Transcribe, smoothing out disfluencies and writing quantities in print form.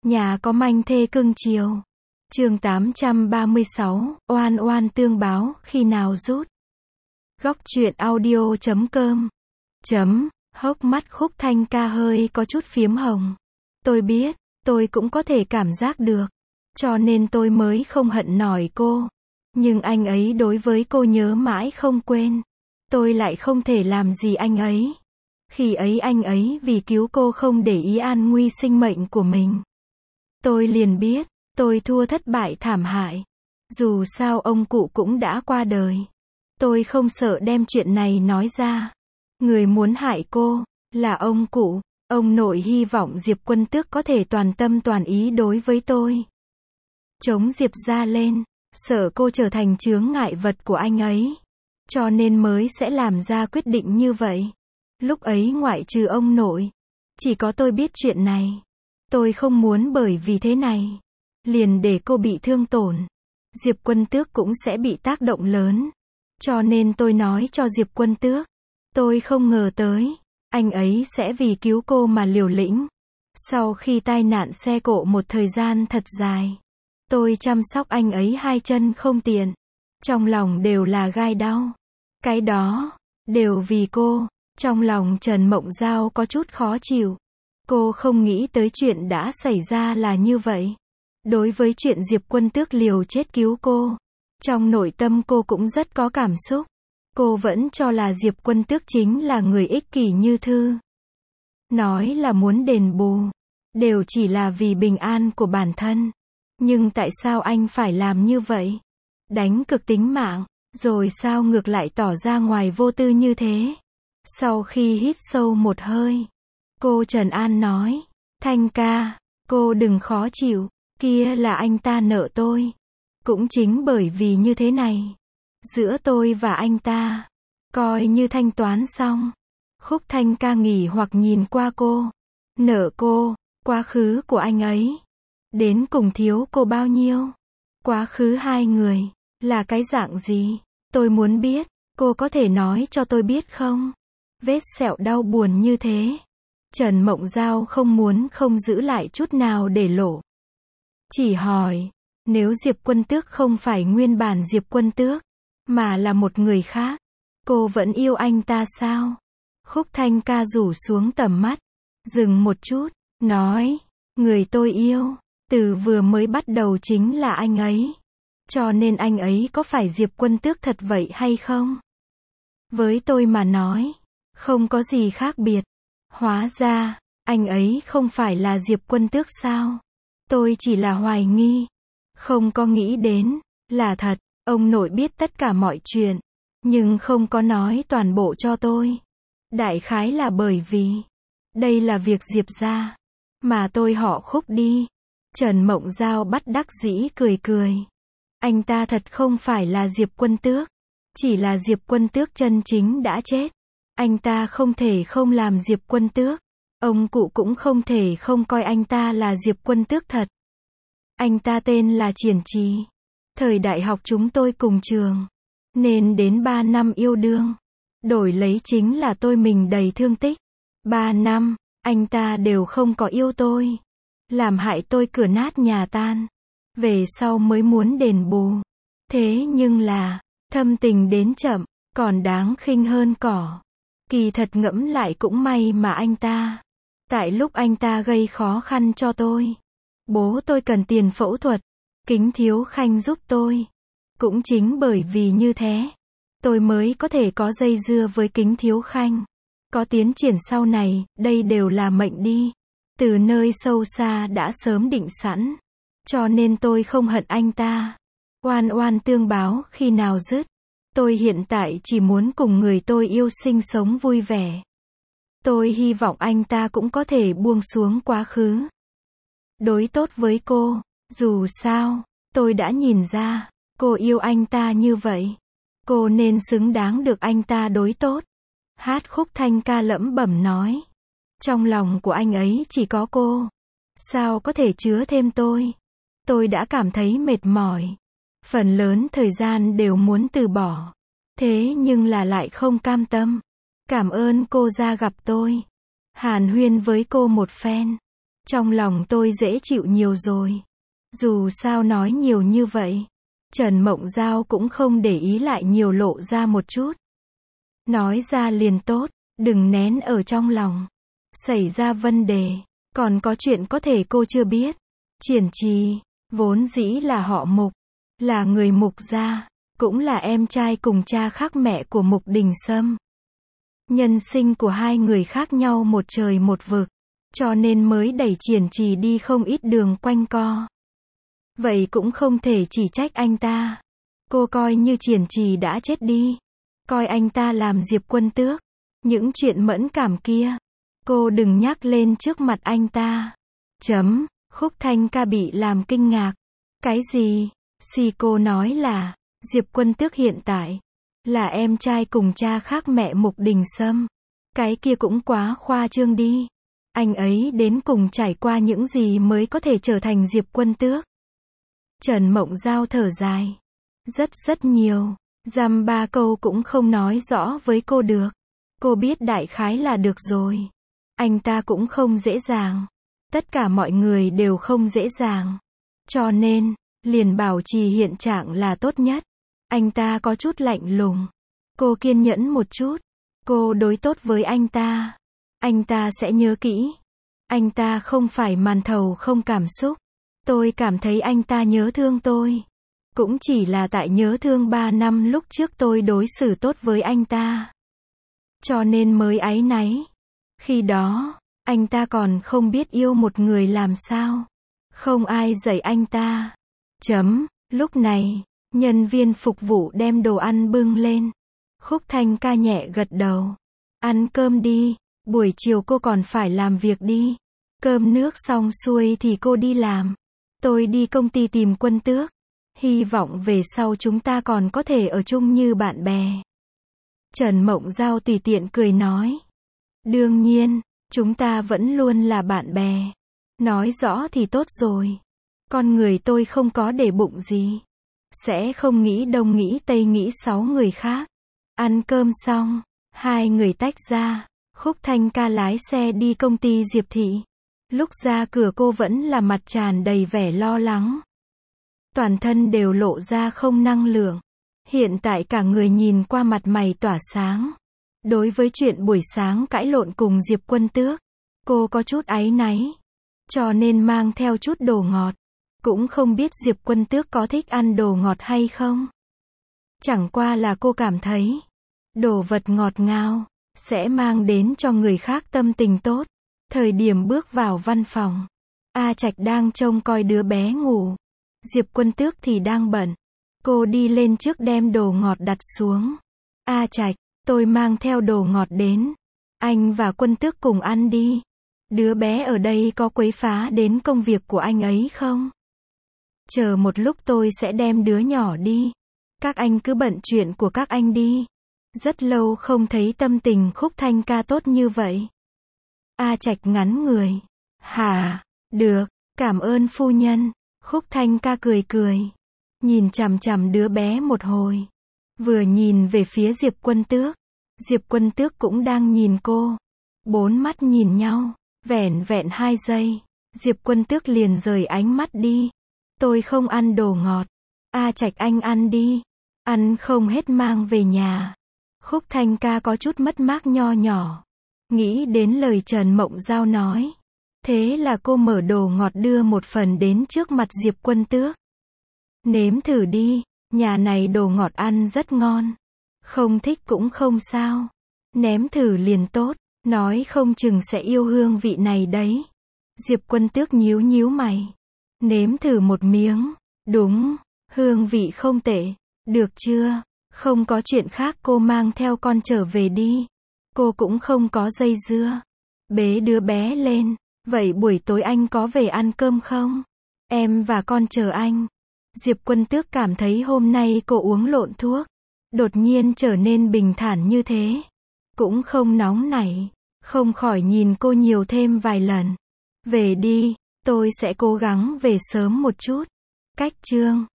Nhà có manh thê cưng chiều. Chương 836, oan oan tương báo, khi nào rút. Góc truyện audio.com. Hốc mắt Khúc Thanh Ca hơi có chút phiếm hồng. Tôi biết, tôi cũng có thể cảm giác được. Cho nên tôi mới không hận nổi cô. Nhưng anh ấy đối với cô nhớ mãi không quên. Tôi lại không thể làm gì anh ấy. Khi ấy anh ấy vì cứu cô không để ý an nguy sinh mệnh của mình. Tôi liền biết, tôi thua thất bại thảm hại. Dù sao ông cụ cũng đã qua đời. Tôi không sợ đem chuyện này nói ra. Người muốn hại cô, là ông cụ. Ông nội hy vọng Diệp Quân Tước có thể toàn tâm toàn ý đối với tôi. Chống Diệp ra lên, sợ cô trở thành chướng ngại vật của anh ấy. Cho nên mới sẽ làm ra quyết định như vậy. Lúc ấy ngoại trừ ông nội, chỉ có tôi biết chuyện này. Tôi không muốn bởi vì thế này, liền để cô bị thương tổn. Diệp Quân Tước cũng sẽ bị tác động lớn. Cho nên tôi nói cho Diệp Quân Tước. Tôi không ngờ tới, anh ấy sẽ vì cứu cô mà liều lĩnh. Sau khi tai nạn xe cộ một thời gian thật dài, tôi chăm sóc anh ấy hai chân không tiện. Trong lòng đều là gai đau. Cái đó, đều vì cô. Trong lòng Trần Mộng Giao có chút khó chịu. Cô không nghĩ tới chuyện đã xảy ra là như vậy. Đối với chuyện Diệp Quân Tước liều chết cứu cô, trong nội tâm cô cũng rất có cảm xúc. Cô vẫn cho là Diệp Quân Tước chính là người ích kỷ như Thư. Nói là muốn đền bù, đều chỉ là vì bình an của bản thân. Nhưng tại sao anh phải làm như vậy? Đánh cực tính mạng, rồi sao ngược lại tỏ ra ngoài vô tư như thế? Sau khi hít sâu một hơi, cô trấn an nói, Thanh ca, cô đừng khó chịu, kia là anh ta nợ tôi. Cũng chính bởi vì như thế này, giữa tôi và anh ta, coi như thanh toán xong. Khúc Thanh Ca nghỉ hoặc nhìn qua cô. Nợ cô, quá khứ của anh ấy, đến cùng thiếu cô bao nhiêu? Quá khứ hai người, là cái dạng gì? Tôi muốn biết, cô có thể nói cho tôi biết không? Vết sẹo đau buồn như thế. Trần Mộng Giao không muốn không giữ lại chút nào để lộ. Chỉ hỏi, nếu Diệp Quân Tước không phải nguyên bản Diệp Quân Tước, mà là một người khác, cô vẫn yêu anh ta sao? Khúc Thanh Ca rủ xuống tầm mắt, dừng một chút, nói, người tôi yêu, từ vừa mới bắt đầu chính là anh ấy. Cho nên anh ấy có phải Diệp Quân Tước thật vậy hay không? Với tôi mà nói, không có gì khác biệt. Hóa ra, anh ấy không phải là Diệp Quân Tước sao? Tôi chỉ là hoài nghi. Không có nghĩ đến, là thật, ông nội biết tất cả mọi chuyện, nhưng không có nói toàn bộ cho tôi. Đại khái là bởi vì, đây là việc Diệp ra, mà tôi họ Khúc đi. Trần Mộng Giao bất đắc dĩ cười cười. Anh ta thật không phải là Diệp Quân Tước, chỉ là Diệp Quân Tước chân chính đã chết. Anh ta không thể không làm Diệp Quân Tước. Ông cụ cũng không thể không coi anh ta là Diệp Quân Tước thật. Anh ta tên là Triển Trì. Thời đại học chúng tôi cùng trường, nên đến 3 năm yêu đương. Đổi lấy chính là tôi mình đầy thương tích. 3 năm, anh ta đều không có yêu tôi. Làm hại tôi cửa nát nhà tan. Về sau mới muốn đền bù. Thế nhưng là, thâm tình đến chậm, còn đáng khinh hơn cỏ. Kỳ thật ngẫm lại cũng may mà anh ta. Tại lúc anh ta gây khó khăn cho tôi, bố tôi cần tiền phẫu thuật, Kính Thiếu Khanh giúp tôi. Cũng chính bởi vì như thế, tôi mới có thể có dây dưa với Kính Thiếu Khanh. Có tiến triển sau này, đây đều là mệnh đi. Từ nơi sâu xa đã sớm định sẵn. Cho nên tôi không hận anh ta. Oan oan tương báo, khi nào dứt. Tôi hiện tại chỉ muốn cùng người tôi yêu sinh sống vui vẻ. Tôi hy vọng anh ta cũng có thể buông xuống quá khứ. Đối tốt với cô. Dù sao, tôi đã nhìn ra, cô yêu anh ta như vậy. Cô nên xứng đáng được anh ta đối tốt. Hát Khúc Thanh Ca lẩm bẩm nói. Trong lòng của anh ấy chỉ có cô. Sao có thể chứa thêm tôi? Tôi đã cảm thấy mệt mỏi. Phần lớn thời gian đều muốn từ bỏ. Thế nhưng là lại không cam tâm. Cảm ơn cô ra gặp tôi. Hàn huyên với cô một phen. Trong lòng tôi dễ chịu nhiều rồi. Dù sao nói nhiều như vậy, Trần Mộng Giao cũng không để ý lại nhiều, lộ ra một chút. Nói ra liền tốt, đừng nén ở trong lòng. Xảy ra vấn đề, còn có chuyện có thể cô chưa biết. Triển Trì, vốn dĩ là họ Mục, là người Mục gia, cũng là em trai cùng cha khác mẹ của Mục Đình Sâm. Nhân sinh của hai người khác nhau một trời một vực, cho nên mới đẩy Triển Trì đi không ít đường quanh co. Vậy cũng không thể chỉ trách anh ta. Cô coi như Triển Trì đã chết đi. Coi anh ta làm Diệp Quân Tước. Những chuyện mẫn cảm kia, cô đừng nhắc lên trước mặt anh ta. Khúc Thanh Ca bị làm kinh ngạc. Cái gì? Cô nói là, Diệp Quân Tước hiện tại là em trai cùng cha khác mẹ Mục Đình Sâm. Cái kia cũng quá khoa trương đi. Anh ấy đến cùng trải qua những gì mới có thể trở thành Diệp Quân Tước? Trần Mộng Giao thở dài. Rất nhiều. Dăm ba câu cũng không nói rõ với cô được. Cô biết đại khái là được rồi. Anh ta cũng không dễ dàng. Tất cả mọi người đều không dễ dàng. Cho nên, liền bảo trì hiện trạng là tốt nhất. Anh ta có chút lạnh lùng. Cô kiên nhẫn một chút. Cô đối tốt với anh ta. Anh ta sẽ nhớ kỹ. Anh ta không phải màn thầu không cảm xúc. Tôi cảm thấy anh ta nhớ thương tôi. Cũng chỉ là tại nhớ thương 3 năm lúc trước tôi đối xử tốt với anh ta. Cho nên mới áy náy. Khi đó, anh ta còn không biết yêu một người làm sao. Không ai dạy anh ta. Lúc này, nhân viên phục vụ đem đồ ăn bưng lên. Khúc Thanh Ca nhẹ gật đầu. Ăn cơm đi, buổi chiều cô còn phải làm việc đi. Cơm nước xong xuôi thì cô đi làm. Tôi đi công ty tìm Quân Tước. Hy vọng về sau chúng ta còn có thể ở chung như bạn bè. Trần Mộng Giao tùy tiện cười nói. Đương nhiên, chúng ta vẫn luôn là bạn bè. Nói rõ thì tốt rồi. Con người tôi không có để bụng gì. Sẽ không nghĩ đông nghĩ tây nghĩ 6 người khác. Ăn cơm xong, hai người tách ra. Khúc Thanh Ca lái xe đi công ty Diệp Thị. Lúc ra cửa cô vẫn là mặt tràn đầy vẻ lo lắng. Toàn thân đều lộ ra không năng lượng. Hiện tại cả người nhìn qua mặt mày tỏa sáng. Đối với chuyện buổi sáng cãi lộn cùng Diệp Quân Tước, cô có chút áy náy. Cho nên mang theo chút đồ ngọt. Cũng không biết Diệp Quân Tước có thích ăn đồ ngọt hay không. Chẳng qua là cô cảm thấy, đồ vật ngọt ngào sẽ mang đến cho người khác tâm tình tốt. Thời điểm bước vào văn phòng, A Trạch đang trông coi đứa bé ngủ. Diệp Quân Tước thì đang bận. Cô đi lên trước đem đồ ngọt đặt xuống. A Trạch, tôi mang theo đồ ngọt đến. Anh và Quân Tước cùng ăn đi. Đứa bé ở đây có quấy phá đến công việc của anh ấy không? Chờ một lúc tôi sẽ đem đứa nhỏ đi. Các anh cứ bận chuyện của các anh đi. Rất lâu không thấy tâm tình Khúc Thanh Ca tốt như vậy. A Trạch ngắn người. Hả? Được, cảm ơn phu nhân. Khúc Thanh Ca cười cười. Nhìn chằm chằm đứa bé một hồi. Vừa nhìn về phía Diệp Quân Tước. Diệp Quân Tước cũng đang nhìn cô. 4 mắt nhìn nhau. Vẻn vẹn 2 giây. Diệp Quân Tước liền rời ánh mắt đi. Tôi không ăn đồ ngọt. A Trạch anh ăn đi. Ăn không hết mang về nhà. Khúc Thanh Ca có chút mất mát nho nhỏ. Nghĩ đến lời Trần Mộng Giao nói. Thế là cô mở đồ ngọt đưa một phần đến trước mặt Diệp Quân Tước. Nếm thử đi, nhà này đồ ngọt ăn rất ngon. Không thích cũng không sao. Nếm thử liền tốt, nói không chừng sẽ yêu hương vị này đấy. Diệp Quân Tước nhíu nhíu mày. Nếm thử một miếng. Đúng, hương vị không tệ. Được chưa? Không có chuyện khác cô mang theo con trở về đi. Cô cũng không có dây dưa. Bế đứa bé lên. Vậy buổi tối anh có về ăn cơm không? Em và con chờ anh. Diệp Quân Tước cảm thấy hôm nay cô uống lộn thuốc. Đột nhiên trở nên bình thản như thế. Cũng không nóng nảy. Không khỏi nhìn cô nhiều thêm vài lần. Về đi, tôi sẽ cố gắng về sớm một chút. Cách chương